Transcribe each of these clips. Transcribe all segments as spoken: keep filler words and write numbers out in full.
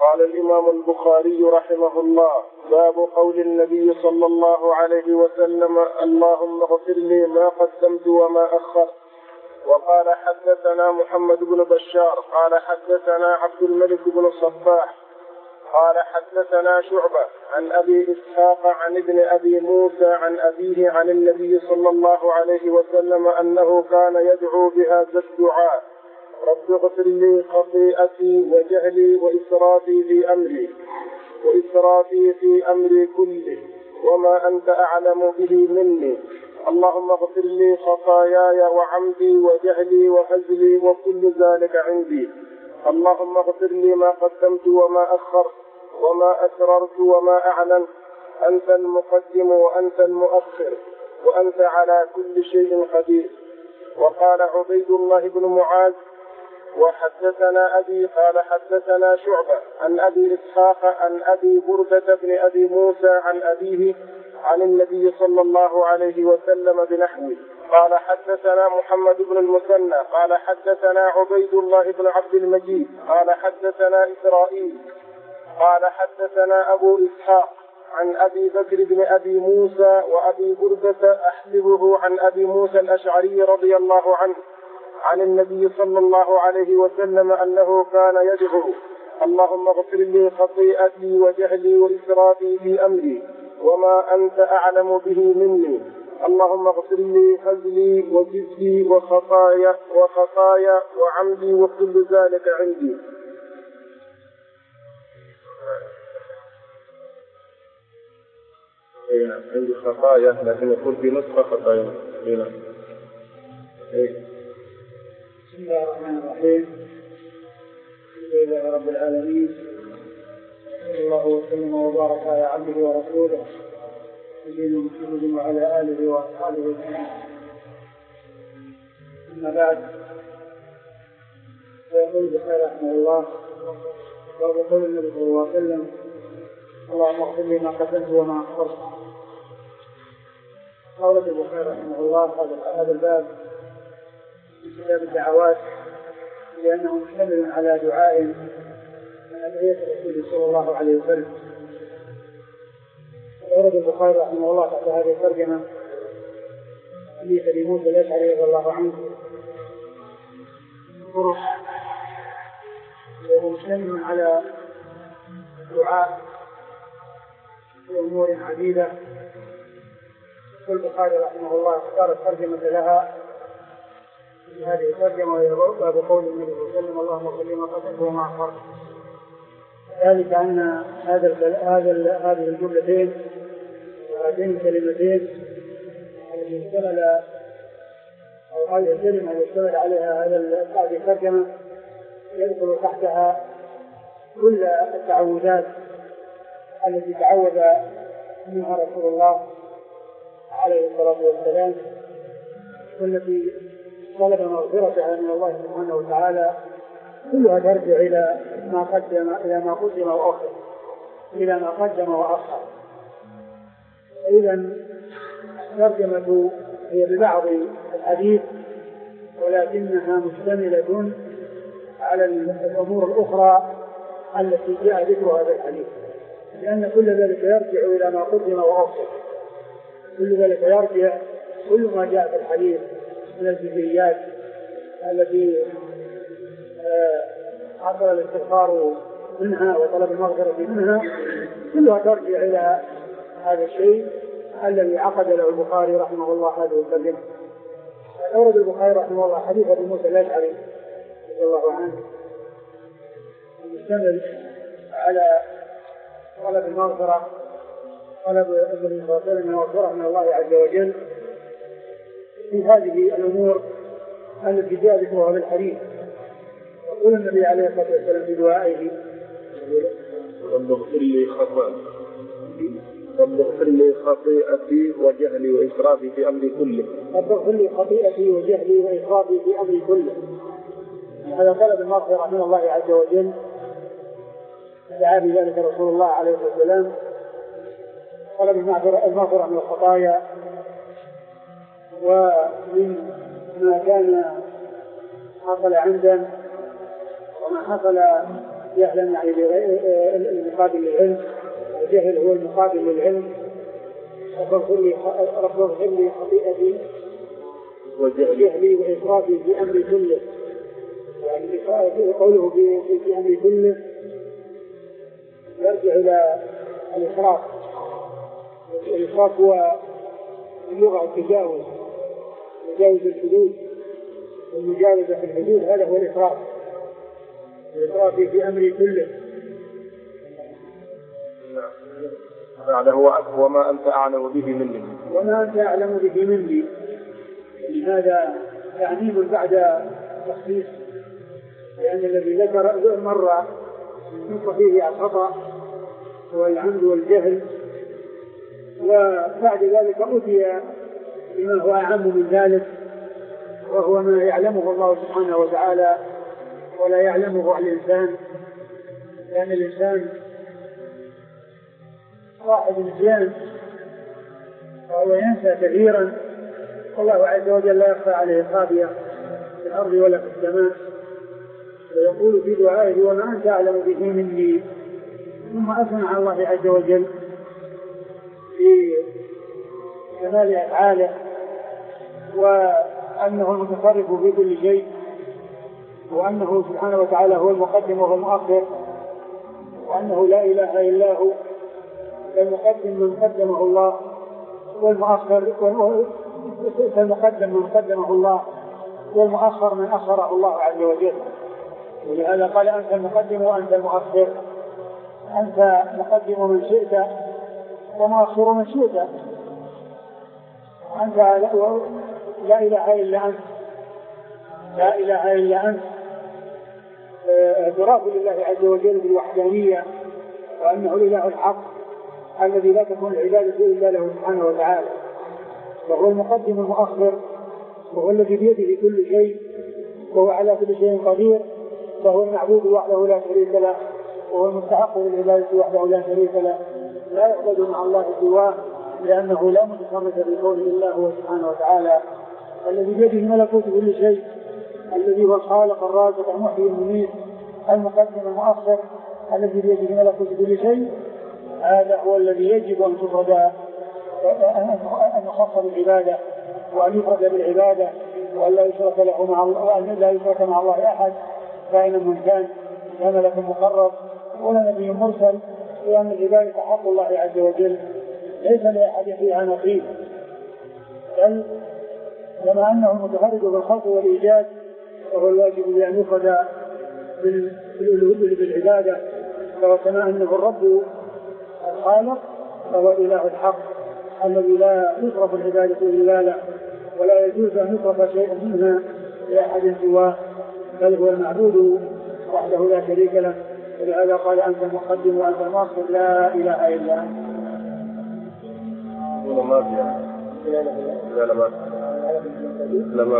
قال الإمام البخاري رحمه الله: باب قول النبي صلى الله عليه وسلم: اللهم اغفر لي ما قدمت وما أخرت. وقال: حدثنا محمد بن بشار قال حدثنا عبد الملك بن الصباح قال حدثنا شعبة عن أبي إسحاق عن ابن أبي موسى عن أبيه عن النبي صلى الله عليه وسلم أنه كان يدعو بهذا الدعاء: رب اغفر لي خطيئتي وجهلي وإسرافي في أمري وإسرافي في أمري كله وما أنت أعلم به مني، اللهم اغفر لي خطاياي وعمدي وجهلي وهزلي وكل ذلك عندي، اللهم اغفر لي ما قدمت وما أخرت وما أسررت وما أعلنت، أنت المقدم وأنت المؤخر وأنت على كل شيء قدير. وقال عبيد الله بن معاذ: وحدثنا أبي قال حدثنا شعبة عن أبي إسحاق عن أبي بردة بن أبي موسى عن أبيه عن النبي صلى الله عليه وسلم بنحوه. قال حدثنا محمد بن المثنى قال حدثنا عبيد الله بن عبد المجيد قال حدثنا إسرائيل قال حدثنا أبو إسحاق عن أبي بكر بن أبي موسى وأبي بردة أحسبه عن أبي موسى الأشعري رضي الله عنه عن النبي صلى الله عليه وسلم أنه كان يدعو: اللهم اغفر لي خطيئتي وجهلي وإسرافي في أمري وما أنت أعلم به مني، اللهم اغفر لي هزلي وجزلي وخطايا وخطايا وعمدي وكل ذلك عندي. عندي خطايا لكن يكون في نسخة خطايا. بسم الله الرحمن الرحيم. الحمد لله رب العالمين، صلى الله وسلم وبارك على عبده ورسوله نبينا محمد وعلى آله وأصحابه أجمعين. أما بعد، فيقول البخاري رحمه الله: باب قول النبي صلى الله عليه وسلم: اللهم اغفر لي ما قدمت وما أخرت. قول البخاري رحمه الله هذا الباب في كتاب الدعوات لأنه مشتمل على دعاء من أدعية الرسول صلى الله عليه وسلم. أورد البخاري رحمه الله تحت هذه الترجمة حديث أبي موسى الأشعري رضي الله عنه طرق، وهو مشتمل على دعاء في أمور عديدة. والبخاري رحمه الله اختار الترجمة لها في هذه الترجمة وهي باب قول النبي صلى الله عليه وسلم: اللهم اغفر لي ما قدمت وما أخرت. ذلك أن هذا هذا هذه الجملتين وهاتين الكلمتين التي اشتمل أو هذه الكلمة التي اشتمل عليها هذا هذه الترجمة يدخل تحتها كل التعوذات التي تعوذ منها رسول الله عليه الصلاة والسلام، والتي طلب مغفرتها من الله سبحانه وتعالى، كلها ترجع إلى ما قدم إلى ما قدم وأخر إلى ما قدم وأخر. إذن الترجمة هي ببعض الحديث، ولكنها مشتملة على الأمور الأخرى التي جاء ذكرها في الحديث، لأن كل ذلك يرجع إلى ما قدم وأخر. كل ذلك يرجع كل ما جاء في الحديث من الجزئيات التي حصل الاستغفار منها وطلب المغفرة منها، كلها ترجع إلى هذا الشيء الذي عقد له البخاري رحمه الله هذه الترجمة. أورد البخاري رحمه الله حديث أبي موسى الأشعري رضي الله عنه المشتمل على طلب المغفرة، طلب النبي صلى الله عليه وسلم المغفرة من الله عز وجل في هذه الأمور التي جاء ذكرها في الحديث. يقول النبي عليه الصلاة والسلام في دعائه: رب اغفر لي خطاياي رب اغفر لي خطيئتي وجهلي وإسرافي في أمري كله. رب اغفر لي خطيئتي وجهلي وإسرافي في أمري كله. هذا طلب المغفرة من الله عز وجل، دعا بذلك رسول الله عليه الصلاة والسلام، طلب المغفرة من الخطايا ومن ما كان حصل عنده وما حصل يعلم يعني المقابل للعلم، والجهل هو المقابل للعلم. رب اغفر لي خطيئتي وجهلي وإسرافي في أمري كله. يعني قوله في, في أمري كله يرجع إلى الإسراف. الإسراف هو اللغة التجاوز، تجاوز الحدود، والمجاوزة في الحدود، هذا هو الإسراف. الإسراف في أمري كله. هذا هو وما أنت أعلم به مني. وما أنت أعلم به مني، هذا تعميم بعد تخصيص، لأن الذي ذكر مرة ينص فيه الخطأ والعمد والجهل، وبعد ذلك أتي بما هو أعم من ذلك، وهو ما يعلمه الله سبحانه وتعالى ولا يعلمه الإنسان، لأن الإنسان صاحب نسيان وهو ينسى كثيرا، والله عز وجل لا يخفى عليه خافية في الأرض ولا في السماء. ويقول في دعائه وما أنت أعلم به مني، ثم أثنى على الله عز وجل في كمال أفعاله، وأنه المتصرف في كل شيء، وأنه سبحانه وتعالى هو المقدم وهو المؤخر، وأنه لا إله إلا هو، المقدم من قدمه الله، والمؤخر المقدم من قدمه الله، والمؤخر من أخره الله عز وجل. ولهذا قال أنت المقدم وأنت المؤخر، أنت مقدم من شئت ومؤخر من شئت، أنت لا إله إلا أنت، لا إله إلا أنت. اعتراف لله عز وجل بالوحدانية، وأنه الإله الحق الذي لا تكون العبادة إلا له سبحانه وتعالى، وهو المقدم المؤخر، وهو الذي بيده كل شيء، وهو على كل شيء قدير، وهو المعبود وحده لا شريك له، وهو المستحق للعبادة وحده لا شريك له، لا يعبد مع الله سواه، لأنه لا متصرف بكونه إلا هو سبحانه وتعالى، الذي بيده ملكوت كل شيء، الذي هو الخالق الرازق المحيي المميت المقدم المؤخر، الذي بيده ملكوت كل شيء. هذا هو الذي يجب أن تفرد أن يخص بالعبادة، وأن يفرد بالعبادة، وأن لا يشرك له مع الله، وأن لا يشرك مع الله أحد، كائنا من كان، لا ملك مقرب ولا نبي مرسل، لأن العبادة حق الله عز وجل ليس لأحد فيها نصيب، بل كما أنه المتفرد بالخلق والإيجاد، وهو الواجب بأن يفرد بالعبادة، وكما أنه الرب الخالق فهو الإله الحق الذي لا يصرف العبادة إلا له، ولا يجوز أن يصرف شيء منها لأحد سواه، بل هو المعبود وحده لا شريك له. ولهذا قال أنت المقدم وأنت المؤخر لا إله إلا أنت. ما فيها لا لا ما لا ما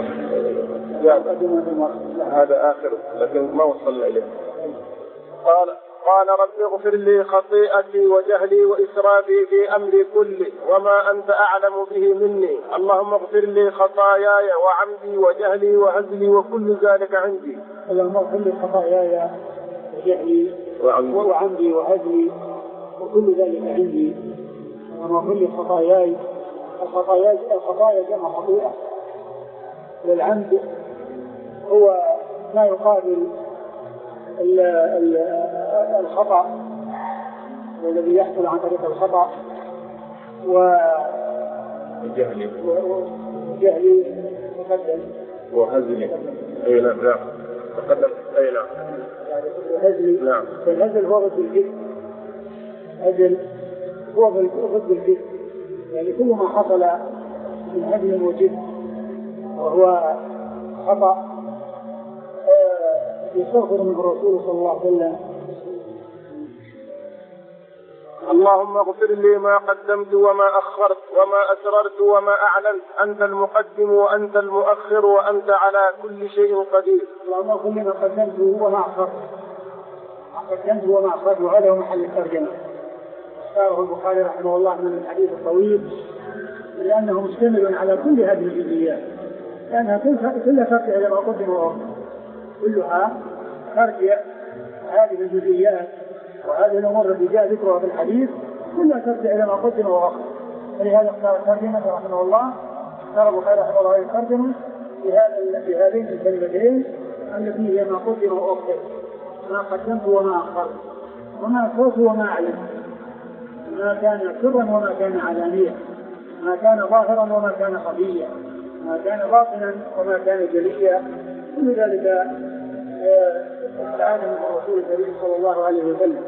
هذا آخر لكن ما وصلنا إليه. قال قال رب اغفر لي خطيئتي وجهلي وإسرافي في أمري كله وما أنت أعلم به مني، اللهم اغفر لي خطاياي وعمدي وجهلي وهزلي وكل ذلك عندي. اللهم اغفر لي خطاياي وجهلي وعمدي وهزلي وكل ذلك عندي. اللهم اغفر لي خطاياي، الخطايا الخطايا جمع خطيئة، والعمد هو ما يقابل الخطأ والذي يحصل عن طريق الخطأ، وجهلي وجهلي مقدم وهزلي أي نعم نعم تقدم أي نعم وهزلي نعم. فالهزل هو ضد الجد، هزل هو ضد الجد، يعني كل ما حصل من هزل وجد وهو خطأ يستغفر من الرسول صلى الله عليه وسلم. اللهم اغفر لي ما قدمت وما أخرت وما أسررت وما أعلنت، أنت المقدم وأنت المؤخر وأنت على كل شيء قدير. اللهم اغفر لي ما قدمت وما أخرت، ما قدمت وما أخرت، وهذا هو محل الترجمة. اختاره البخاري رحمه الله من الحديث الطويل لأنه مشتمل على كل هذه الجزئيات، لأنها كلها ترجع إلى ما قدم وأخر، كلها ترجع هذه الجزئيات وهذه الأمور التي جاء ذكرها في الحديث كلها ترجع إلى ما قدم وأخر. ولهذا اختار الترجمة رحمه الله، اختار البخاري رحمه الله الترجمة في هذين الكلمتين التي هي ما قدم وأخر، ما قدمت وما أخرت، وما أسرت وما أعلنت، ما كان سرا وما كان علانيا، ما كان ظاهرا وما كان خفيا، ما كان باطنا وما كان جليا، كل ذلك العالم من رسول الكريم صلى الله عليه وسلم.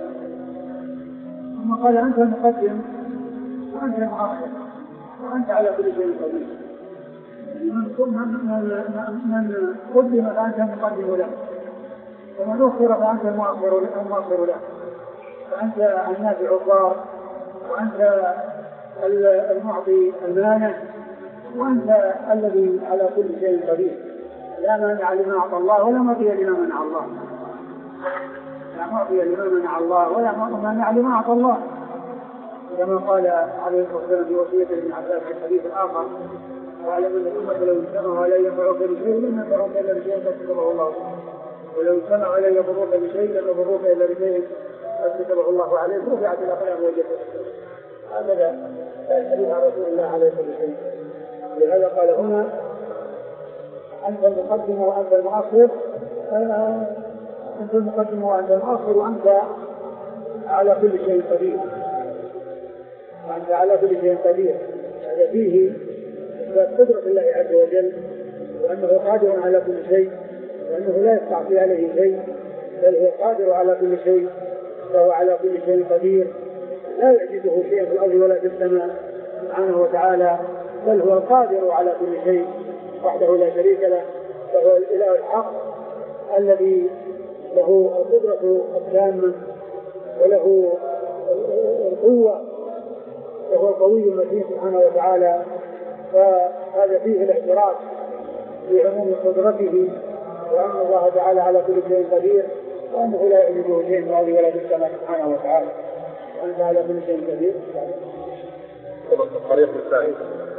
ثم قال أنت المقدم وأنت المؤخر وأنت على كل شيء قدير. من من قدم فأنت المقدم له، ومن أخر فأنت المؤخر له، فأنت النافع الضار، وأنت المعطي المانع، وأنت الذي على كل شيء قدير. لا مانع لما أعطى الله ولا معطي لما منع الله، لا معطي لما منع الله ولا مانع لما أعطى الله، كما قال عليه الصلاة والسلام في وصية ابن عباس في الحديث الآخر: واعلم أن الأمة لو اجتمعوا على ينفعوك بشيء لم ينفعوك إلا بشيء قد كتبه الله، ولو اجتمعوا على يضروك بشيء لم يضروك إلا بشيء قد كتبه الله عليك، رفعت الأقلام وجفت. هذا الحديث عن رسول الله عليه الصلاة والسلام. لهذا قال هنا: أنت المقدم وأنت المؤخر، أنت المقدم وأنت المؤخر، وأنت على كل شيء قدير، وأنت على كل شيء قدير. هذا فيه إثبات قدرة الله عز وجل، وأنه قادر على كل شيء، وأنه لا يستعصي عليه شيء، بل هو قادر على كل شيء، وهو على كل شيء قدير، لا يعجزه شيء في الأرض ولا في السماء سبحانه وتعالى، بل هو القادر على كل شيء وحده لا شريك له، وهو الإله الحق الذي له القدرة التامة وله القوة، وهو القوي المتين سبحانه وتعالى. فهذا فيه الاعتراف بعموم قدرته، وأن الله تعالى على كل شيء قدير، وأنه لا يعجزه شيء في الأرض ولا في السماء سبحانه وتعالى، وأنت على كل شيء قدير. الطريق الثاني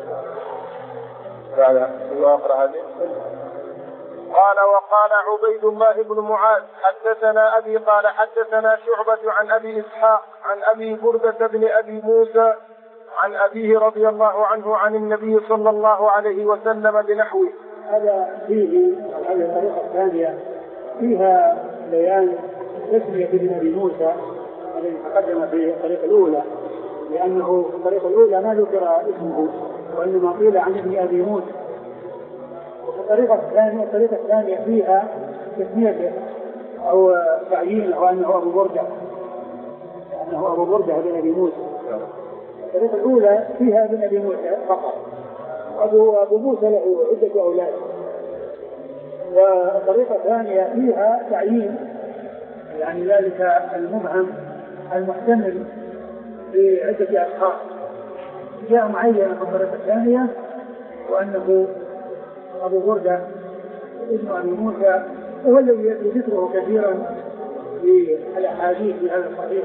هذا الله أقرأ هذه. قال: وقال عبيد الله بن معاذ حدثنا أبي قال حدثنا شعبة عن أبي إسحاق عن أبي بردة بن أبي موسى عن أبيه رضي الله عنه عن النبي صلى الله عليه وسلم بنحوه. هذا فيه هذه الطريقة الثانية فيها بيان تسمية ابن أبي موسى الذي تقدم في الطريقة الأولى، لأنه في الطريقة الأولى ما ذكر اسمه، وإنما قيل عن ابن أبي موسى. الطريقة الثانية الطريقة الثانية فيها تسميته أو تعيينه وأنه أبو بردة، أنه أبو بردة بن أبي موسى. الطريقة الأولى فيها ابن أبي موسى فقط، أبو أبو موسى له عدة أولاد. والطريقة الثانية فيها تعيين، يعني ذلك المبهم المحتمل في عدة أشخاص جاء معينا في الطريقة الثانية، وأنه أبو بردة ابن أبي موسى، وهو الذي يذكره كثيرا في الأحاديث في هذا الصحيح،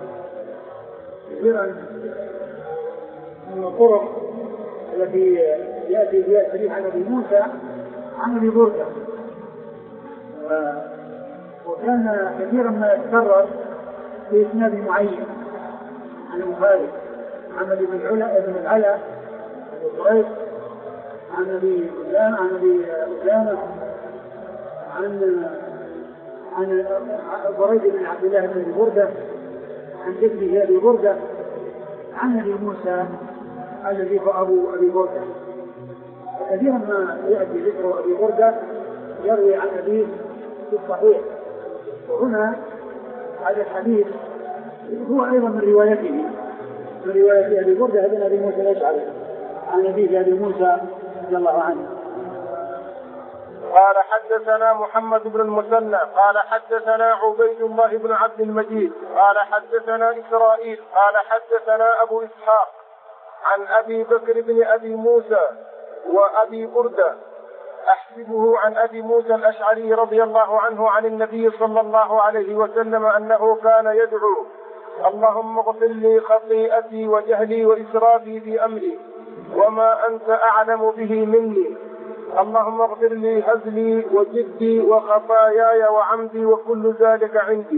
كثيرا من الطرق التي يأتي فيها الحديث عن أبي موسى عن أبي بردة، وكان كثيرا ما يتكرر في إسناد معين عن البخاري، عن أبي بن العلا وقريب، عن أبي أسامة عن أبي أسامة عن عن بريد بن عبد الله بن أبي بردة عن جده أبي بردة عن أبي موسى الذي هو أبو أبي بردة. كثيرا ما يأتي ذكر أبي بردة يروي عن أبيه في الصحيح، وهنا هذا الحديث هو أيضا من روايته من رواية أبي بردة بن أبي موسى الأشعري عن أبيه أبي موسى رضي الله عنه. قال: حدثنا محمد بن المثنى قال حدثنا عبيد الله بن عبد المجيد قال حدثنا إسرائيل قال حدثنا أبو إسحاق عن أبي بكر بن أبي موسى وأبي بردة أحسبه عن أبي موسى الأشعري رضي الله عنه عن النبي صلى الله عليه وسلم أنه كان يدعو: اللهم اغفر لي خطيئتي وجهلي وإسرافي في أمري وما أنت أعلم به مني اللهم اغفر لي هزلي وجدي وخطاياي وعمدي وكل ذلك عندي.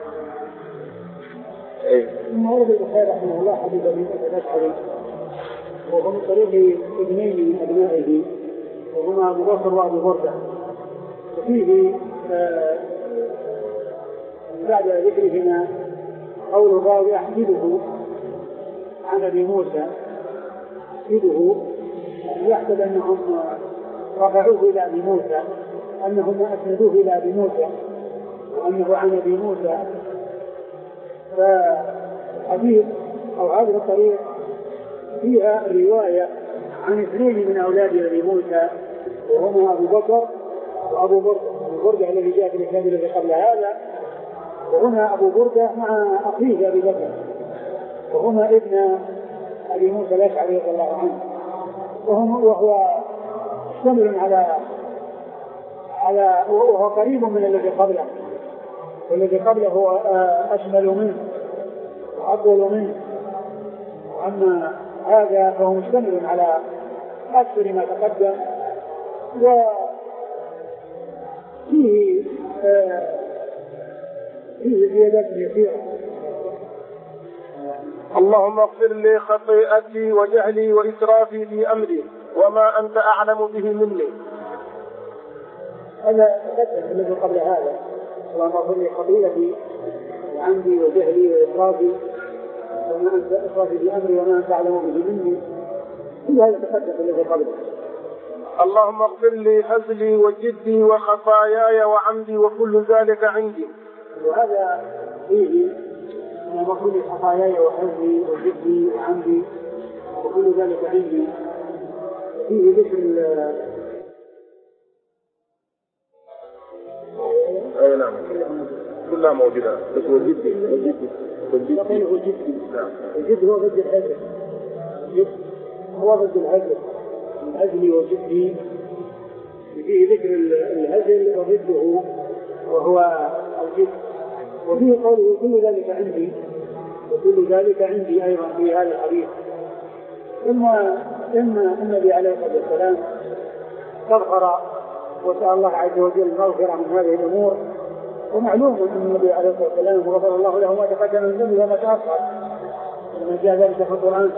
ثم ورد البخاري رحمه الله حديث ابي الاشعري وهو من طريق ابنين من ابنائه وهما ابو بكر وابو برده، وفيه آه بعد ذكرهما قول الراوي احمده عن ابي موسى، احمده يحسب انهم رفعوه الى ابي موسى، انهم اسندوه الى ابي موسى وانه عن ابي موسى. فحديث او هذه الطريق فيها روايه عن اثنين من اولاد ابي موسى وهما ابو بكر وابو برده، ابو برده الذي جاء في الاسناد الذي قبل هذا، وهنا ابو برده مع اخيه ابي بكر وهما ابن ابي موسى الاشعري رضي الله عنه، وهو مشتمل على على وهو قريب من الذي قبله، والذي قبله هو اشمل منه وأطول منه، وأما هذا فهو مشتمل على أكثر ما تقدم وفيه آه فيه زيادات يسيرة. اللهم اغفر لي خطيئتي وجهلي وإسرافي في أمري وما أنت أعلم به مني. هذا تقدم الذي قبل هذا، اللهم اغفر لي خطيئتي وعمدي وجهلي وإسرافي وما أنت إسرافي في أمري وما أنت أعلم به مني. كل هذا تقدم الذي قبله. اللهم اغفر لي هزلي وجدي وخطاياي وعمدي وكل ذلك عندي. وهذا فيه أن اغفر لي خطاياي وهزلي وجدي وعمدي وكل ذلك عندي، فيه ذكر أي نعم كلها موجودة، بس وجدي وجدي وجدي وجدي الجد هو ضد الهزل، الجد هو ضد الهزل، الهزل وجدي فيه ذكر الهزل وضده وهو الجد، وفيه قوله كل ذلك عندي وكل ذلك عندي أيضا في هذا الحديث. ثم إن النبي عليه الصلاة والسلام استغفر وسأل الله عز وجل المغفرة من هذه الأمور، ومعلوم أن النبي عليه الصلاة والسلام غفر الله له ما تقدم من ذنبه وما تأخر، لما جاء ذلك في القرآن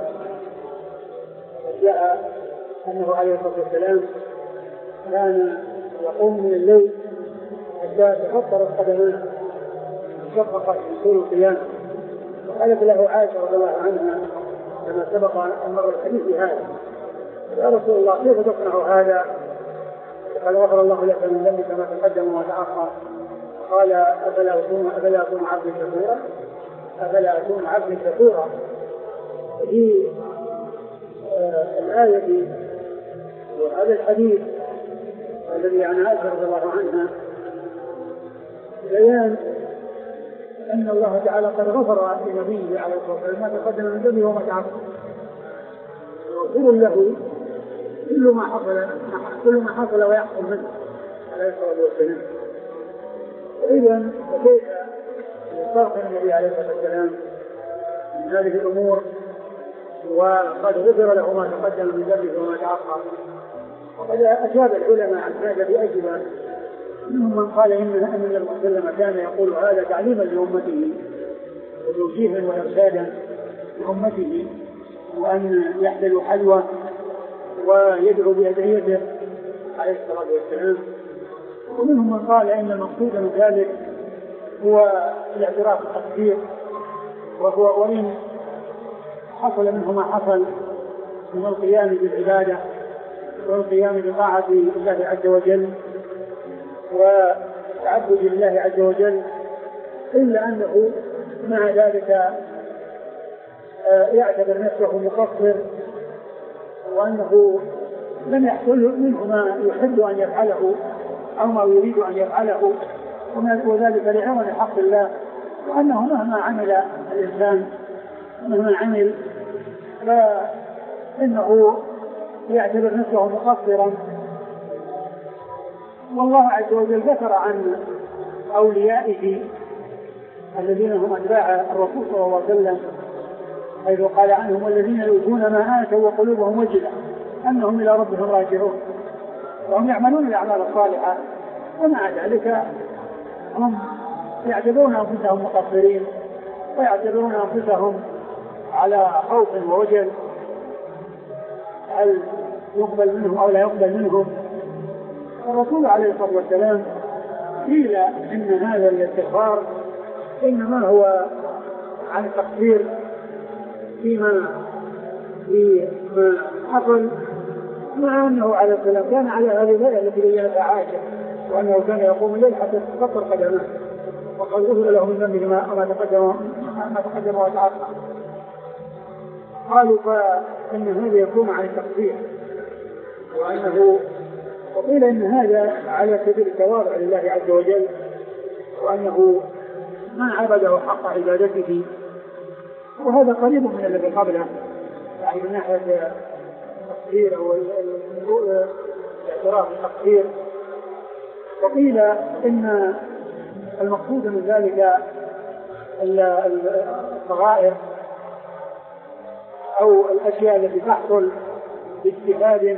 جاء أنه عليه الصلاة والسلام كان يقوم من الليل حتى تفطرت قدماه شققت من طول القيام، وقالت له عائشة رضي الله عنها كما سبق أن مر الحديث هذا: يا رسول الله كيف تصنع هذا؟ قال: غفر الله لك من ذنبك ما تقدم وما تأخر. قال: أفلا أكون أفلا أكون عبدا شكورا أفلا أكون عبدا شكورا. في آه الآية وهذا الحديث الذي عن عائشة رضي الله عنها بيان أن الله تعالى قد غفر لنبيه عليه الصلاة والسلام ما تقدم من ذنبه وما تأخر، وغفر له كل ما حصل كل ما حصل ويحصل منه عليه الصلاة والسلام. وإذا وكيف يستغفر النبي عليه الصلاة والسلام من هذه الأمور وقد غفر له ما تقدم من ذنبه وما تأخر؟ وقد أجاب العلماء عن هذا بأجوبة، منهم من قال إن النبي صلى الله عليه وسلم كان يقول هذا تعليما لأمته وتوجيها وإرشادا لأمته، وأن يحلل حلوى ويدعو بأدعيته عليه الصلاة والسلام. ومنهم من قال إن المقصود من ذلك هو الاعتراف بالتقدير، وهو وإن حصل منه ما حصل من القيام بالعبادة والقيام بطاعة الله عز وجل وتعبد الله عز وجل، إلا أنه مع ذلك يعتبر نفسه مقصر، وأنه لم يحصل منه ما يحب أن يفعله أو ما يريد أن يفعله، وذلك لعظم حق الله، وأنه مهما عمل الإنسان مهما عمل فإنه يعتبر نفسه مقصرا. والله عز وجل ذكر عن أوليائه الذين هم أتباع الرسول صلى الله عليه وسلم، حيث قال عنهم: والذين يؤتون ما آتوا وقلوبهم وجلة أنهم إلى ربهم راجعون. وهم يعملون الأعمال الصالحة، ومع ذلك هم يعتبرون أنفسهم مقصرين ويعتبرون أنفسهم على خوف ووجل هل يقبل منهم أو لا يقبل منهم. الرسول عليه الصلاة والسلام قيل إن هذا الاستغفار إنما هو عن تقصير فيما فيما حصل، مع أنه عليه السلام كان على هذه الهيئة التي بينتها عائشة، وأنه كان يقوم الليل حتى تتفطر قدمه وقد غفر له من ذنبه ما تقدم ما تقدم وتعاقب. قالوا فإن هذا يكون عن التقصير، وأنه وقيل إن هذا على سبيل التواضع لله عز وجل، وأنه ما عبده حق عبادته، وهذا قريب من الذي قبله يعني من ناحية التقصير أو الاعتراف بالتقصير. وقيل إن المقصود من ذلك الصغائر أو الأشياء التي تحصل باجتهاد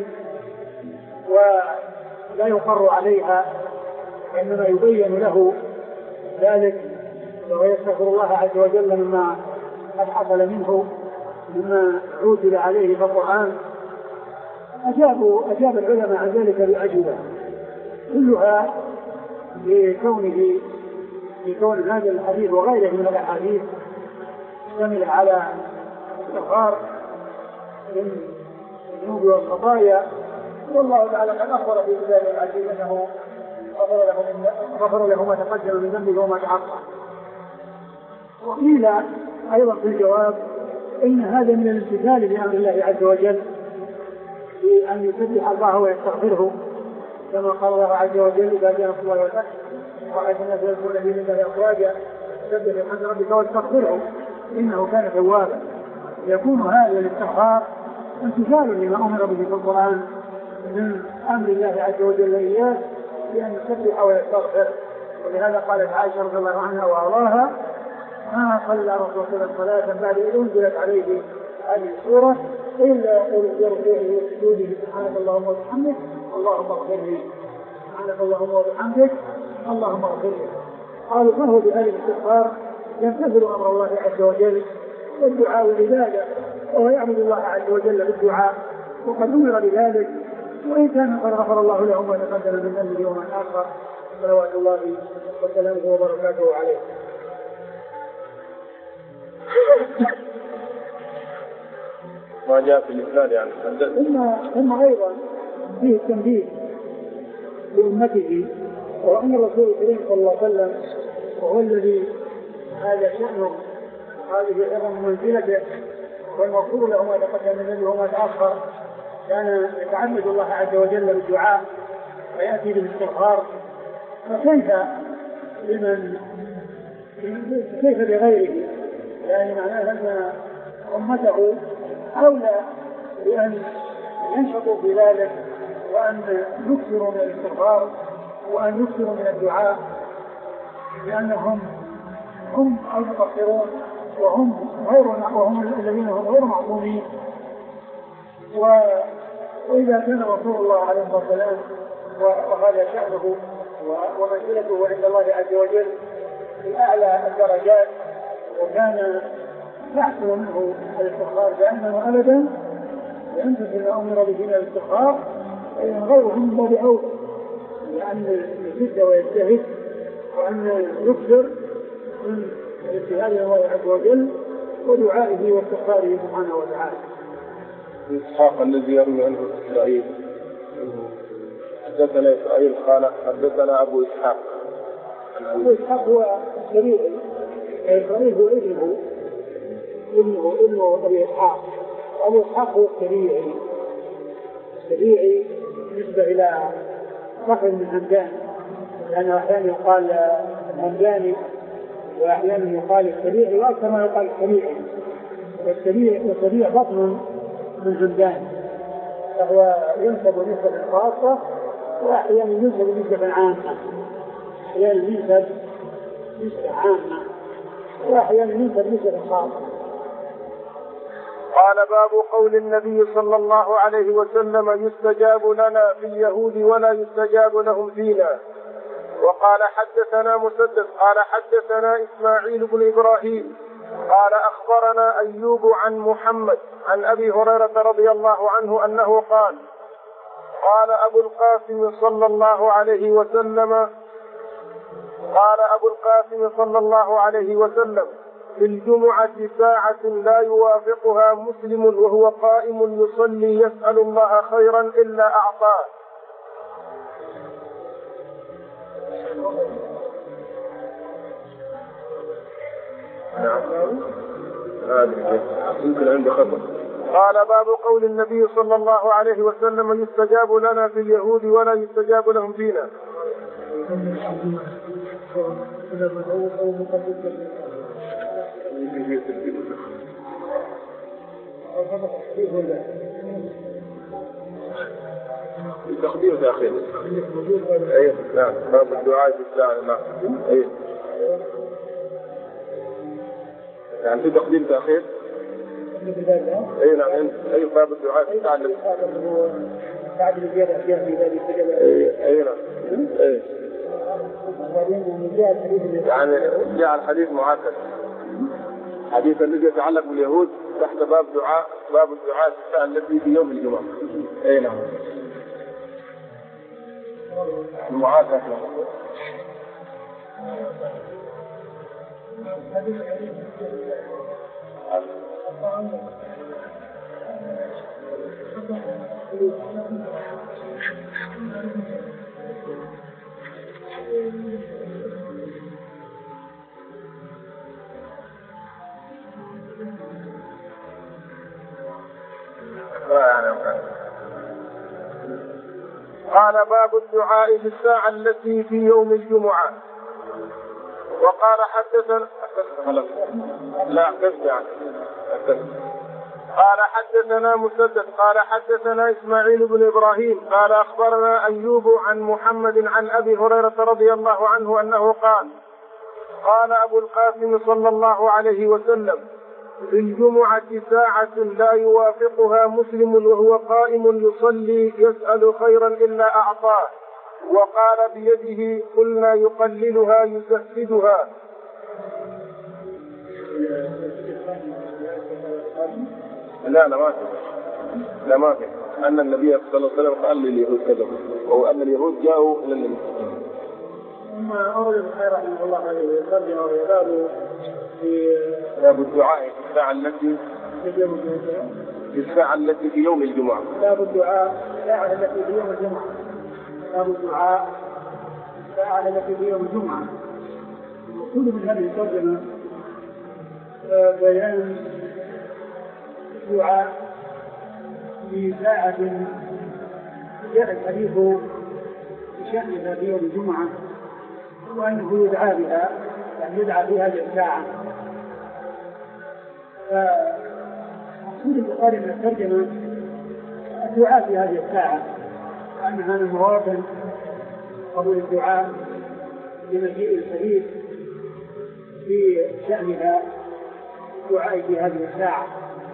ولا يقر عليها، إنما يبين له ذلك ويستغفر الله عز وجل مما قد حصل منه مما عوتب عليه في القرآن. أجابوا أجاب العلماء عن ذلك بأجوبة كلها لكونه لكون هذا الحديث وغيره من الأحاديث يشتمل على استغفار من الذنوب والخطايا، والله تعالى قد أخبر في كتابه العزيز أنه غفر له ما تقدم من ذنبه وما تأخر. وقيل أيضا في الجواب إن هذا من الامتثال بأمر الله عز وجل بأن يسبح الله ويستغفره، كما قال الله عز وجل إذا جاء نصر الله والفتح ورأيت الناس يذكرون به لله أفواجا سبح بحمد ربك واستغفره إنه كان توابا. يكون هذا الاستغفار امتثال لما أمر به في القرآن من أمر الله عز وجل إياه بأن يسبح ويستغفر. ولهذا قالت عائشة رضي الله عنها وأرضاها ما صلى رسول الله صلاة بعد إذ أنزلت عليه هذه السورة إلا يقول في ركوعه وسجوده سبحانك اللهم وبحمدك اللهم اغفر لي، سبحانك اللهم وبحمدك اللهم اغفر لي. قالوا فهو بهذه الاستغفار يمتثل أمر الله عز وجل والدعاء عبادة، وهو يعبد الله عز وجل بالدعاء وقد أمر بذلك، وإن كان قد غفر الله له ما تقدم من ذنبه وما تأخر صلوات الله وسلامه وبركاته عليه. ما جاء في الإسناد يعني ثم ثم أيضا فيه التنبيه لأمته، وأن الرسول الكريم صلى الله عليه وسلم وهو الذي هذا شأنه هذه أعظم منزلته والمغفور له ما تقدم من ذنبه وما تأخر، كان يتعبد الله عز وجل بالدعاء ويأتي بالاستغفار، فكيف لمن كيف بغيره؟ يعني معناه أن أمته أولى بأن ينشطوا في ذلك وأن يكثروا من الاستغفار وأن يكثروا من الدعاء، لأنهم هم المقصرون وهم غير وهم الذين هم غير معصومين. وإذا كان رسول الله عليه الصلاة والسلام وهذا شأنه ومنزلته عند الله عز وجل في أعلى الدرجات وكان يحصل منه الاستغفار دائما أبدا يمتثل ما أمر به من الاستغفار، فإن غيرهم من باب أولى لأن يجد ويجتهد وأن يكثر من اجتهاد الله عز وجل ودعائه واستغفاره سبحانه وتعالى. إسحاق الذي يروي عنه إسرائيل حدثنا إسرائيل قال حدثنا أبو إسحاق. أبو إسحاق هو السبيعي، إسرائيل هو ابنه ابنه ابنه أبي إسحاق. أبو إسحاق هو السبيعي، السبيعي نسبة إلى رفع من همدان، لأنه أحيانا يقال همداني وأحيانا يقال السبيعي وأكثر ما يقال السبيعي. والسبيع بطن من همدان، فهو ينسب نسبة خاصة وأحيانا ينسب نسبة عامة، أحيانا ينسب نسبة عامة وأحيانا ينسب نسبة خاصة. قال باب قول النبي صلى الله عليه وسلم يستجاب لنا في اليهود ولا يستجاب لهم فينا. وقال حدثنا مسدد قال حدثنا إسماعيل بن إبراهيم قال أخبرنا أيوب عن محمد عن أبي هريرة رضي الله عنه أنه قال قال أبو القاسم صلى الله عليه وسلم قال أبو القاسم صلى الله عليه وسلم في الجمعة ساعة لا يوافقها مسلم وهو قائم يصلي يسأل الله خيرا إلا أعطاه. يمكن عندي خطأ. قال باب قول النبي صلى الله عليه وسلم يستجاب لنا في اليهود ولا يستجاب لهم فينا. تخبير داخلي. ايه نعم باب الدعاء في الساعة. نعم ايه يعني في تقديم تأخير. اي نعم اي باب الدعاء في الساعة بعد الزيادة في ذلك. اي نعم اي يعني جاء الحديث معكس. حديث الذي يتعلق باليهود تحت باب دعاء باب الدعاء في الساعة التي في يوم الجمعة. اي نعم المعاكس. قال باب الدعاء في الساعة التي في يوم الجمعة. وقال حدثنا لا أحدث يعني قال حدثنا مسدد قال حدثنا إسماعيل بن إبراهيم قال أخبرنا أيوب عن محمد عن أبي هريرة رضي الله عنه أنه قال قال أبو القاسم صلى الله عليه وسلم في الجمعة ساعة لا يوافقها مسلم وهو قائم يصلي يسأل خيرا إلا أعطاه. وقال بيده قلنا يقللها يسددها. لا لا ما في لا ما في أن النبي صلى الله عليه وسلم قال لليهود كذا أو أن اليهود جاءوا إلى النبي. ثم أورد الخير رحمه الله عليه وسلم ويباب في باب الدعاء في الساعة التي في الساعة التي في يوم الجمعة. باب الدعاء الساعة التي في يوم الجمعة. باب الدعاء الساعة التي في يوم الجمعة. المقصود من هذه الترجمة بيان الدعاء في ساعة جاء الحديث بشأنها في يوم الجمعة وأنه يدعى بها يعني يدعى في هذه الساعة. فمقصود البخاري من الترجمة الدعاء في هذه الساعة وأنها من مواطن قبول الدعاء لمجيء الخليل في شأنها الدعاء في هذه الساعة.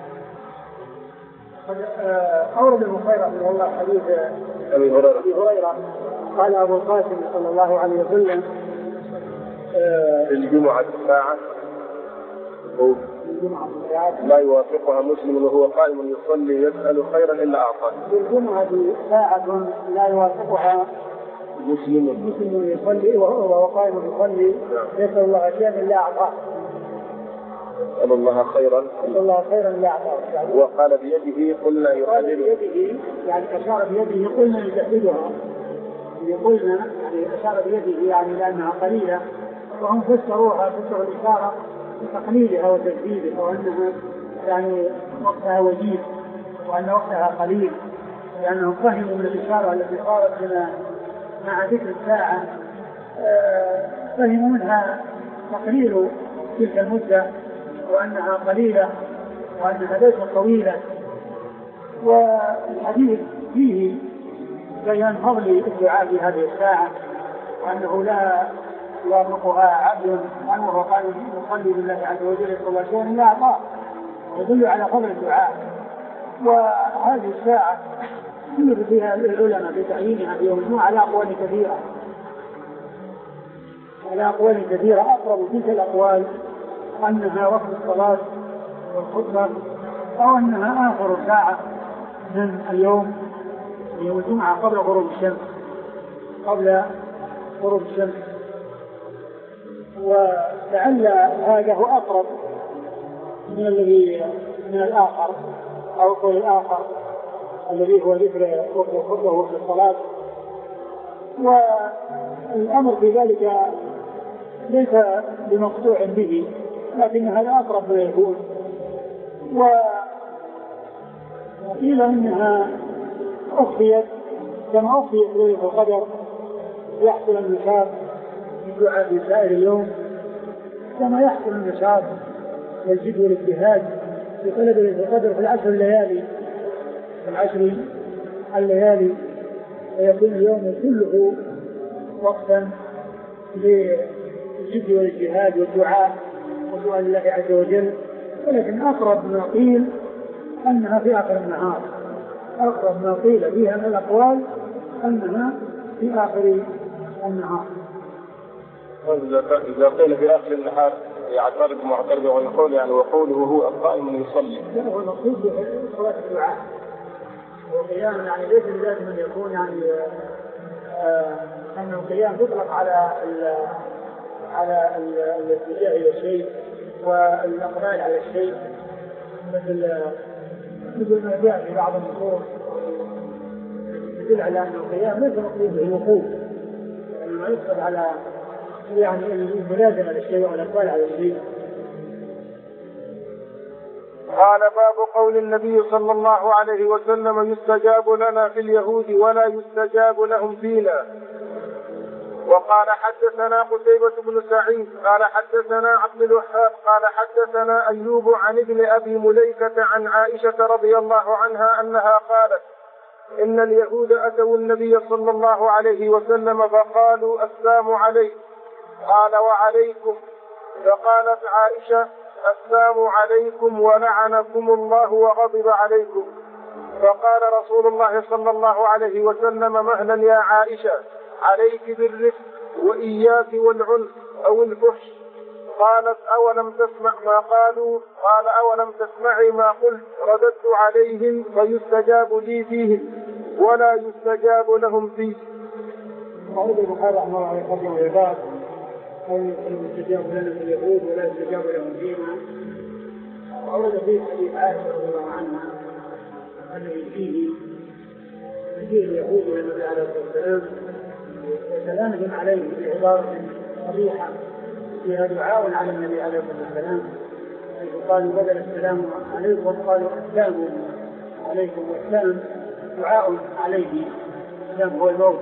أورد البخاري رحمه الله حديث أبي هريرة. أبي هريرة قال أبو القاسم صلى الله عليه وسلم في الجمعة ساعة لا يوافقها مسلم وهو قائم يصلي يسأل خيرا إلا أعطاه. في الجمعة ساعة لا يوافقها مسلم مسلم يصلي وهو قائم يصلي يسأل الله خيرا إلا أعطاه. يسأل الله خيرا يسأل الله خيرا إلا أعطاه. وقال بيده قلنا يقللها. بيده يعني أشار بيده قلنا يزهدها. قلنا يعني أشار بيده يعني لأنها قليلة وهم فسروها فسروا الإشارة بتقليلها وتجديدها وأنها يعني وقتها وجيز وأن وقتها قليل لأنهم فهموا من الإشارة التي صارت لنا مع ذكر الساعة فهموا منها تقليل تلك المدة وأنها قليلة وأنها ليست طويلة. والحديث فيه بيان فضل الدعاء في هذه الساعة وأنه لا يوافقها عبد وأنه قال يصلي بالله عز وجل صلى الله عليه وسلم لا أعطاه يدل على فضل الدعاء. وهذه الساعة يمر فيها العلماء بتعيينها اليوم على أقوال كثيرة على أقوال كثيرة أقرب تلك الأقوال أنها وقت الصلاة والخطبة، أو أنها آخر ساعة من اليوم يوم الجمعة قبل غروب الشمس قبل غروب الشمس. ولعل هذا هو أقرب من الذي من الآخر أو قول الآخر الذي هو ذكر وقت الخطبة ووقت الصلاة. والأمر في ذلك ليس بمقطوع به، لكن هذا أقرب ما يكون. وقيل إنها أخفيت كما أخفيت ليلة القدر، يحصل النشاط في دعاء في سائر اليوم كما يحصل النشاط والجد والاجتهاد في طلب ليلة القدر في العشر الليالي في العشر الليالي ويكون اليوم كله وقتا للجد والاجتهاد والدعاء وسؤال الله عز وجل. ولكن أقرب ما قيل أنها في آخر النهار، أقرب ما قيل فيها من الأقوال أنها في آخر النهار. إذا قيل في آخر النهار يعترض معترض ويقول يعني وقوله هو القائم يصلي. لا، هو المقصود بصلاة الدعاء والقيام، يعني ليس لازم أن يكون يعني آه أن القيام يطلق على ال على الاتجاه إلى الشيء والإقبال على الشيء، مثل مثل ما جاء في بعض النصوص يدل على أن القيام ليس مقصود به الوقوف، إنما يقصد على يعني الملازمة للشيء والإقبال على الشيء. قال باب قول النبي صلى الله عليه وسلم يستجاب لنا في اليهود ولا يستجاب لهم فينا. وقال حدثنا قتيبة بن سعيد قال حدثنا عبد الوهاب قال حدثنا أيوب عن ابن أبي مليكة عن عائشة رضي الله عنها أنها قالت إن اليهود أتوا النبي صلى الله عليه وسلم فقالوا السلام عليك، قال وعليكم، فقالت عائشة السلام عليكم ولعنكم الله وغضب عليكم. فقال رسول الله صلى الله عليه وسلم مهلا يا عائشة، عليك بالرفق وإياك والعنف أو الفحش. قالت أولم تسمع ما قالوا؟ قال أولم تسمعي ما قلت؟ رددت عليهم فيستجاب لي فيهم ولا يستجاب لهم فيه. قال البخاري رحمه الله يقول العباد أن يستجاب لنا في اليهود ولا يستجاب لهم فينا. وأورد فيه حديث عائشة رضي الله عنها الذي فيه فيه اليهود والنبي عليه الصلاة والسلام وسلامهم عليه بعبارة صريحة فيها دعاء على النبي عليه الصلاة والسلام، حيث قالوا بدل السلام عليكم قالوا السلام عليكم، والسلام دعاء عليه، السلام هو الموت.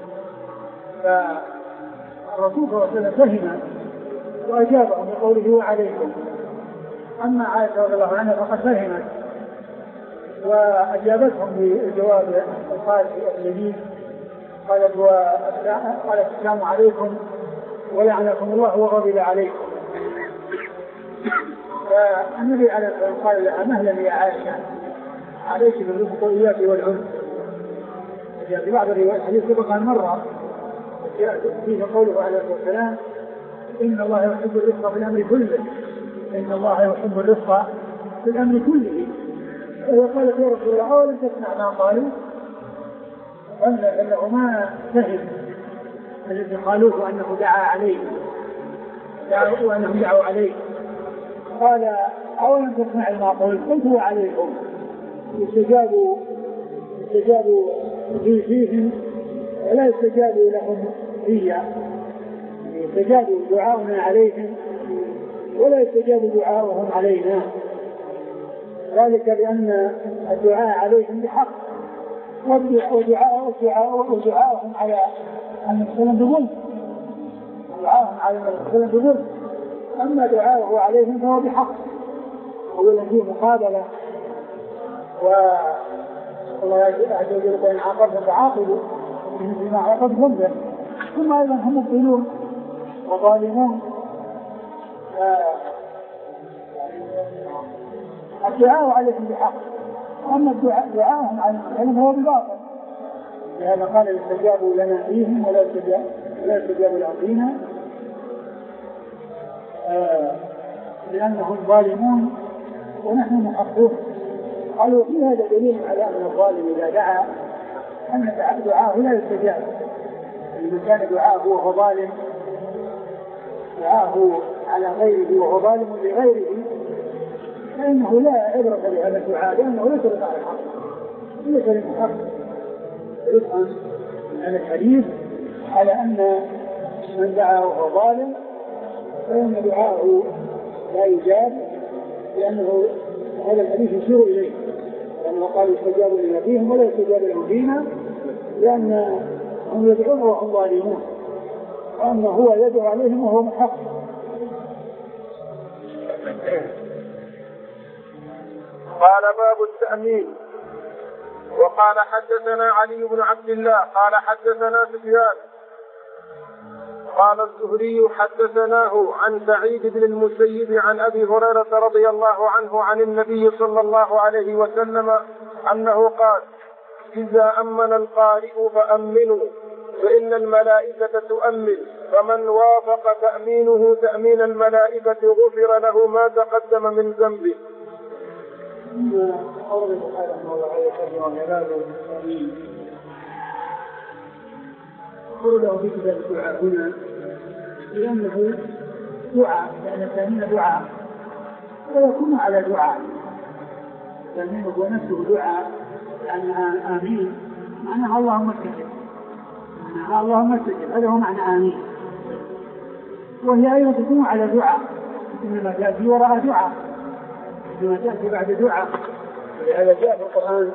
فالرسول صلى الله عليه وسلم فهم وأجابهم بقوله وعليكم. أما عائشة رضي الله عنها فقد فهمت وأجابتهم بالجواب القاسي الجديد، قالت قالت السلام عليكم ولعنكم الله وغضب عليكم. فالنبي عليه الصلاة والسلام قال لها مهلا يا عائشة، عليك بالرفق وإياك والعنف. في بعض الروايات حديث سبق مرة فيه قوله عليه الصلاة والسلام إن الله يحب الرفق في الأمر كله، إن الله يحب الرفق في الأمر كله. وقالت يا رسول الله أولم تسمع ما قالوا؟ قال إنه ما فهم الذي قالوه أنه دعا عليه وأنهم دعوا عليه. قال أولم تسمع ما قلت؟ قلت هو عليكم، يستجابوا يستجابوا في فيهم ولا يستجابوا لهم فيا، يستجابوا دعاؤنا عليهم ولا يستجابوا دعاؤهم علينا، ذلك بأن الدعاء عليهم بحق ودعاءهم على أن يسلم بظلم، دعاءهم على أن يسلم بظلم، أما دعاءه عليهم فهو بحق، هو الذي مقابلة. والله عز وجل وإن عاقبتم فعاقبوا بما عاقبتم به. ثم أيضا هم مبطلون وظالمون، الدعاء عليهم بحق، أما الدعاء دعاءهم على المسلم هو بباطل. لهذا قال استجابوا لنا فيهم ولا استجابوا ولا استجابوا لهم فينا، آه لأنهم ظالمون ونحن محقون. قالوا في هذا دليل على أن الظالم إذا دعا أن دعاءه لا يستجاب. إذا كان دعاءه وهو ظالم، دعاءه على غيره وهو ظالم لغيره، فإنه لا عبرة بهذا الدعاء، لأنه ليس على الحق، ليس للحق. يفهم من هذا الحديث على أن من دعا وهو ظالم فإن دعاءه لا يجاب، لأنه هذا الحديث يشير إليه، لأنه قال يستجاب لنبيهم ولا يستجاب لهم فينا، لأنهم يدعون وهم ظالمون، وأنه هو يدعو عليهم وهو محق. قال باب التأمين. وقال حدثنا علي بن عبد الله قال حدثنا سفيان قال الزهري حدثناه عن سعيد بن المسيب عن أبي هريرة رضي الله عنه عن النبي صلى الله عليه وسلم أنه قال: إذا أمن القارئ فأمنوا فإن الملائكة تؤمن، فمن وافق تأمينه تأمين الملائكة غفر له ما تقدم من ذنبه. قول سبحانه وتعالى وعباده المؤمنين قول له في كتاب الدعاء هنا، لأنه دعاء، لأن التأمين دعاء ويكون على دعاء. التأمين هو نفسه دعاء، لأن آمين معناها اللهم استجب، معناها اللهم استجب، هذا هو معنى آمين. وهي أيضا تكون على دعاء، إنما تأتي وراء دعاء، إنما تأتي بعد دعاء. ولهذا جاء في القرآن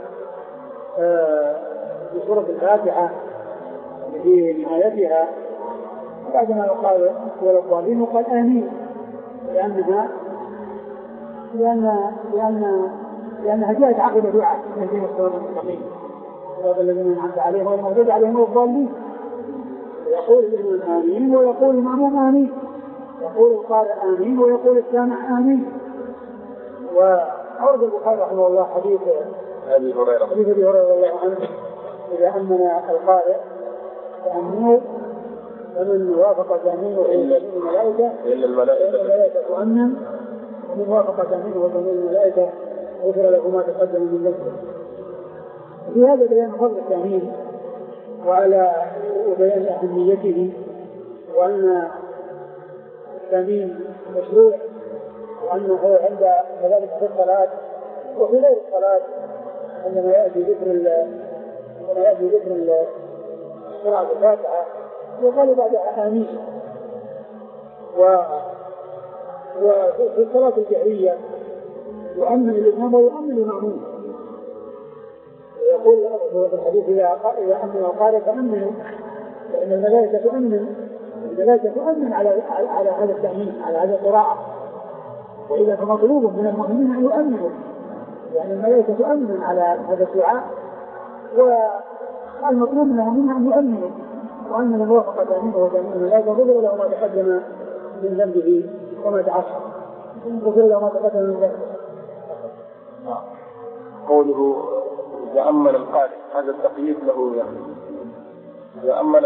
في سورة الفاتحة في نهايتها بعدما قال ولا الضالين وقال آمين، لأنها لأن لأن لأنها جاءت عقب دعاء الذين الصراط المستقيم صراط الذين أنعمت عليهم غير المغضوب عليهم ولا الضالين. يقول الإمام آمين ويقول المأموم آمين، يقول القارئ آمين ويقول السامع آمين. وأورد البخاري رحمه الله حديث أبي هريرة حديث أبي هريرة رضي الله عنه: إذا أمن القارئ فأمنوه، ومن وافق تأمينه تأمين الملائكة إلا الملائكة تؤمن، ومن وافق تأمينه تأمين الملائكة غفر له ما تقدم من ذنبه. في هذا بيان فضل التأمين وعلى وبيان أهميته، وأن التأمين مشروع، وأنه عند كذلك في الصلاة وفي غير الصلاة عندما يأتي ذكر عندما يأتي ذكر قراءة الفاتحة يقال بعدها آمين. و وفي الصلاة الجهرية يؤمن الإمام ويؤمن المأموم. يقول في الحديث: إذا أمن القارئ فأمنوا، فإن الملائكة تؤمن، الملائكة تؤمن على على هذا التأمين، على هذه القراءة. وإذا فمطلوب من المؤمنين أن يؤمنوا، يعني الملائكة تؤمن على هذا الدعاء، والمطلوب منهم أن يؤمنوا، وأن من وافق تأمينه وتأمين الملائكة غفر له ما تقدم من ذنبه وما تأخر، غفر له ما تقدم من ذنبه. قوله إذا أمن القارئ هذا التقييد له، يعني إذا أمن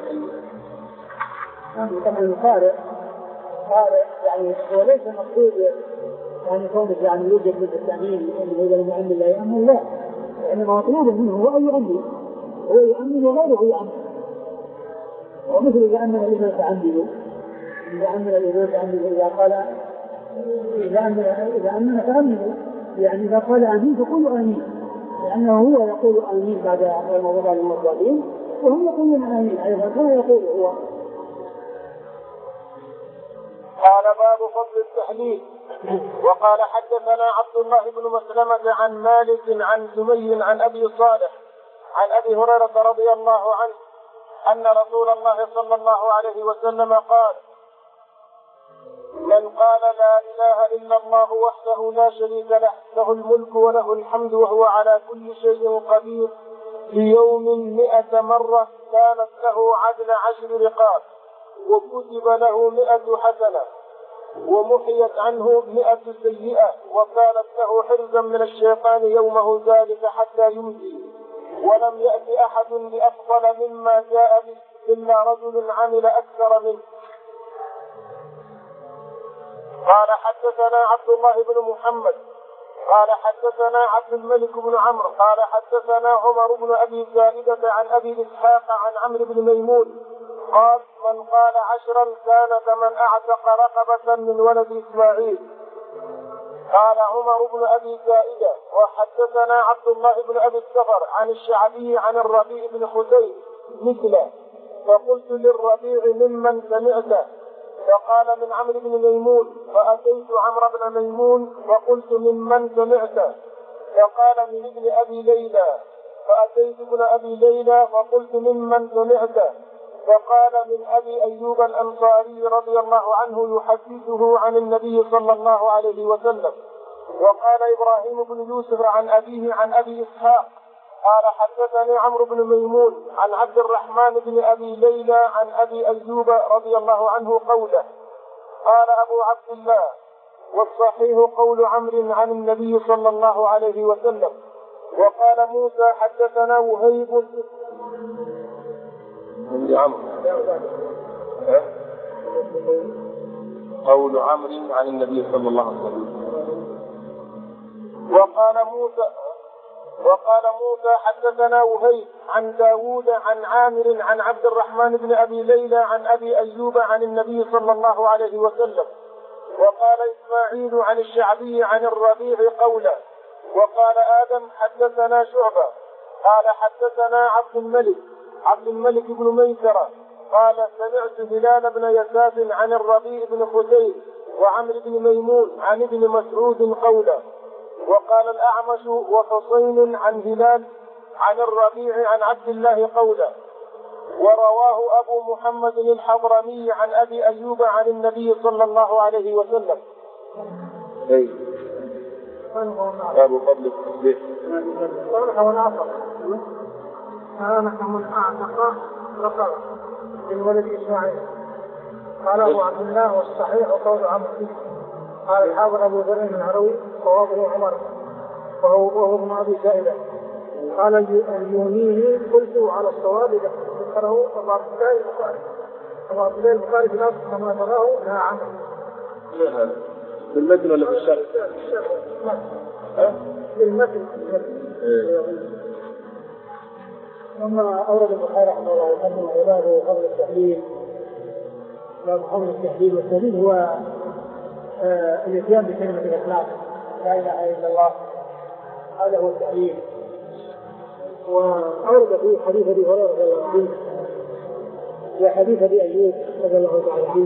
طبعا القارئ قارئ يعني هو ليس مقصود يعني كونه يعني يوجد مثل التأمين أنه إذا المؤمن لا يؤمن، لا، إنما مطلوب منه هو أن يؤمن، هو يؤمن وغيره يؤمن. ومثل إذا أمن الإمام فأمنوا، إذا أمن الإمام فأمنوا، إذا قال إذا أمن إذا أمن فأمنوا، يعني إذا قال آمين فقولوا آمين، لأنه هو يقول آمين بعد الموضوع على الموضوعين، وهم يقولون آمين أيضا كما يقول هو. قال باب فضل التحليل. وقال حدثنا عبد الله بن مسلمة عن مالك عن سمي عن أبي صالح عن أبي هريرة رضي الله عنه أن رسول الله صلى الله عليه وسلم قال: من قال لا إله إلا الله وحده لا شريك له له الملك وله الحمد وهو على كل شيء قدير في يوم مئة مرة كانت له عدل عشر رقاب وكتب له مئة حسنة ومحيت عنه مئة سيئة، وكانت له حرزا من الشيطان يومه ذلك حتى يمسي، ولم يأت أحد بأفضل مما جاء به إلا رجل عمل أكثر منه. قال حدثنا عبد الله بن محمد قال حدثنا عبد الملك بن عمرو قال حدثنا عمر بن أبي زائدة عن أبي إسحاق عن عمرو بن ميمون قال من قال عشرا كان كمن أعتق رقبة من ولد إسماعيل. قال عمر بن أبي زائدة وحدثنا عبد الله بن أبي السفر عن الشعبي عن الربيع بن خزيم مثله، فقلت للربيع ممن سمعته؟ فقال من عمرو بن ميمون، فأتيت عمرو بن ميمون وقلت ممن سمعته؟ فقال من ابن أبي ليلى، فأتيت ابن أبي ليلى وقلت ممن سمعته؟ فقال من أبي أيوب الأنصاري رضي الله عنه يحدثه عن النبي صلى الله عليه وسلم. وقال إبراهيم بن يوسف عن أبيه عن أبي إسحاق قال حدثني عمرو بن ميمون عن عبد الرحمن بن أبي ليلى عن أبي أيوب رضي الله عنه قوله. قال أبو عبد الله والصحيح قول عمرو عن النبي صلى الله عليه وسلم. وقال موسى حدثنا وهيب من عمرو قول عمرو عن النبي صلى الله عليه وسلم. وقال موسى وقال موسى حدثنا وهيب عن داود عن عامر عن عبد الرحمن بن أبي ليلى عن أبي أيوب عن النبي صلى الله عليه وسلم. وقال إسماعيل عن الشعبي عن الربيع قوله. وقال آدم حدثنا شعبة قال حدثنا عبد الملك عبد الملك بن ميسرة قال سمعت هلال بن يساف عن الربيع بن خزيم وعمرو بن ميمون عن ابن مسعود قوله. وقال الأعمش وحسين عن هلال عن الربيع عن عبد الله قوله. ورواه أبو محمد الحضرمي عن أبي أيوب عن النبي صلى الله عليه وسلم. أي أبو فضل التصبيح قال من أعتق كان كمن أعتق رقبة من ولد إسماعيل. قال أبو عبد الله والصحيح قول عمرو. قال الحافظ أبو ذر الهروي صوابه عمر وهو ابن أبي زائدة. قال اليونيني قلت على الصواب إذا ذكره أبو عبد الله البخاري أبو عبد الله البخاري في الأصل كما تراه نهى عنه. ما هذا؟ في المتن ولا في الشرح؟ في المتن. ثم أورد البخاري رحمه الله يقدم عباده قبل التحليل. باب قبل التحليل والتحليل هو آه الاتيان بكلمة الإخلاص لا إله إلا الله، هذا هو التحليل. وأورد فيه حديث أبي هريرة رضي الله عنه وحديث أبي أيوب رضي الله تعالى عنه.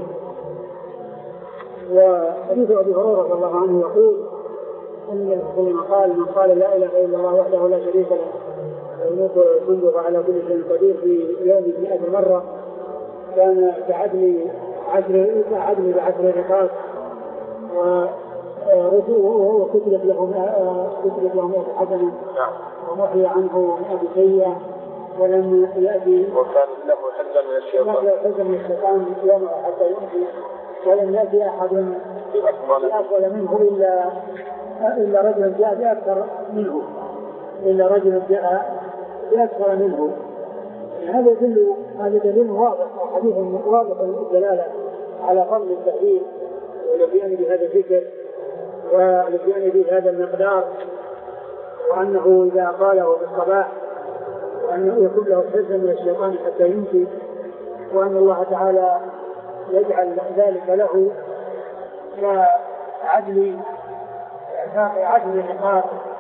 وحديث أبي هريرة رضي الله عنه يقول أن من قال من قال لا إله إلا الله وحده لا شريك له الملك والحمد على كل شيء قدير في يوم مئة مرة كان كعدل عشر عدل بعشر رقاق وكتبت له كتبت له مئة حسنة ومحي عنه مئة سيئة ولم يأتي وكان له حزا من الشيطان حزا من الشيطان يوم حتى يمشي ولم يأتي أحد بأفضل منه إلا إلا رجل جاء بأكثر منه إلا رجل جاء بأكثر منه. هذا يدل هذا دليل واضح وحديث واضح الدلالة على فضل التحليل والاتيان بهذا الذكر والاتيان بهذا المقدار، وأنه إذا قاله في الصباح وأنه يكون له حزن من الشيطان حتى يمشي، وأن الله تعالى يجعل ذلك له كعدل عدل رقاب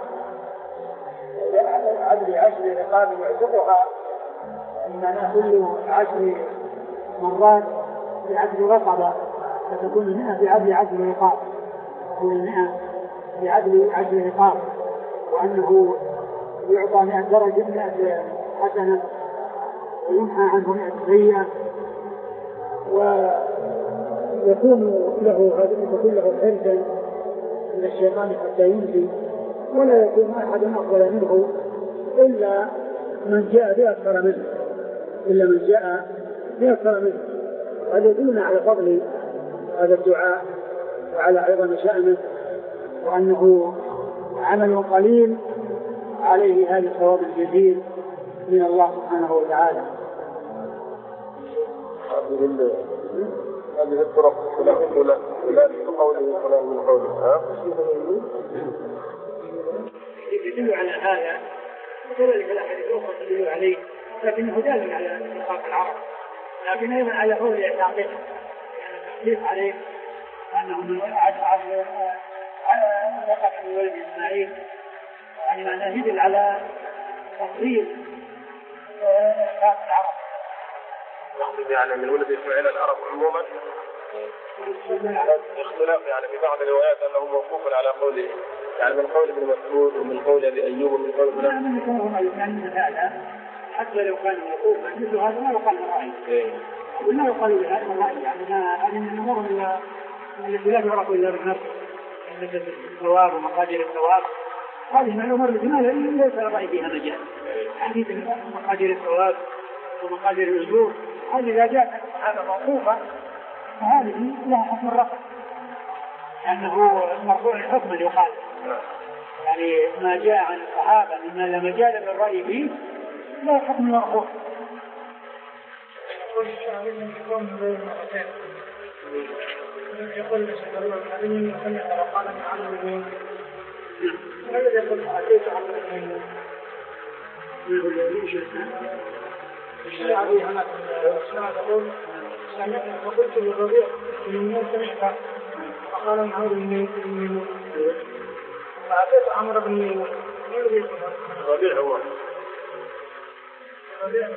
عدل عشر رقاب يعتقها، إنما كل عشر مرات بعدل رقبة فتكون المئة بعدل عشر رقاب كل المئة بعدل عشر رقاب، وأنه يعطى مئة درجة مئة حسنة ويمحى عنه مئة سيئة ويكون له يكون له حرزا من الشيطان حتى يمشي، ولا يكون أحد أفضل منه إلا من جاء بأكثر منه إلا من جاء بأكثر منه. هذا يدلنا على فضل هذا الدعاء وعلى عظم شأنه، وأنه عمل قليل عليه هذا الثواب الجزيل من الله سبحانه وتعالى. هذه الطرق فلان فلان من قوله فلان من قوله ها يدل على هذا، وكذلك الأحاديث الأخرى تدل عليه، لكنه دال على نطاق العرب، لكن أيضا على هو التعقيد التحقيق عليه أنه من على على وقف من ولد إسماعيل، يعني معناه يدل على تفضيل نطاق العرب. يعني من ولد إسماعيل العرب عموما اختلاف يعني في بعض الروايات أنه موقوف على قوله، يعني من قول ابن مسعود ومن قول أبي أيوب ومن قول ابن يعني هذا حتى لو كان موقوفا مثل هذا ما يقال الرأي ولا يقال بهذا الرأي، يعني هذه من الأمور التي لا تعرف إلا بالنص مثل الثواب ومقادير الثواب، هذه من الأمور التي ليس الرأي فيها مجال. حديث مقادير الثواب ومقادير الأجور هذه إذا جاءت هذا موقوفة فهذه لها حكم الرفع، لأنه مرفوع حكما يقال، يعني ما جاء عن الصحابة مما لا مجال للرأي فيه لا حكم مرفوع. يقول الشيخ الله العظيم وكان يتوقعنا من عمل المين ماذا يقول أتيت عمل المين يقول لي الشعبي هناك الشعب يقول سمعت فقلت للربيع من سمعت فقال من عمر بن ميمون فأتيت عمر بن ميمون الربيع هو الربيع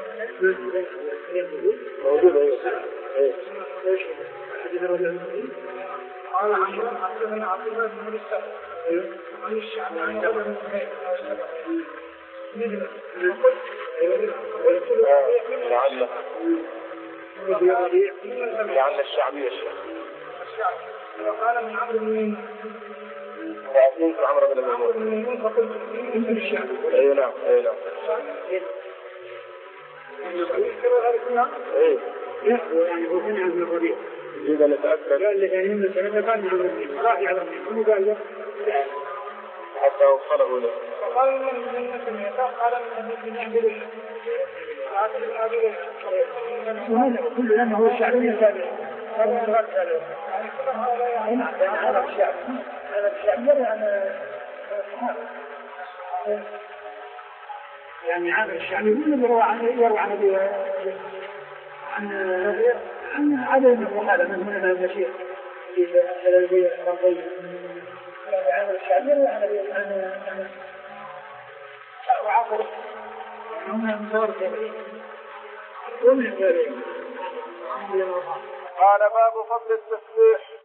موجود أيوه حديث الربيع قال عمر حدثنا عبد الله بن السعد عن الشعبي عن عمر بن ميمون لعل لعل الشعبي الشيخ قال من عمرو بن ميمون فأقول عمرو بن ميمون فقلت من الشعبي اي نعم اي نعم اي يعني هو كان عن الربيع إذا نتأكد قال لي يعني من سنة كان عن الربيع راح على الربيع قال له حتى وصله له قال من الناس الميثاق قال من الذين يعبدون وهذا كل لأنه هو الشعبي التابع هذا الرد هذا هذا الشعب هذا الشعب يروي عن يعني عامل الشعبي هو اللي يروي عن يروي عن عن عن عدد من الصحابة من هنا المشيخ في هذا البيت الرضي عامل الشعبي يروي عن عن وعقل هم صار كبير ومن ذلك قال باب فضل التسبيح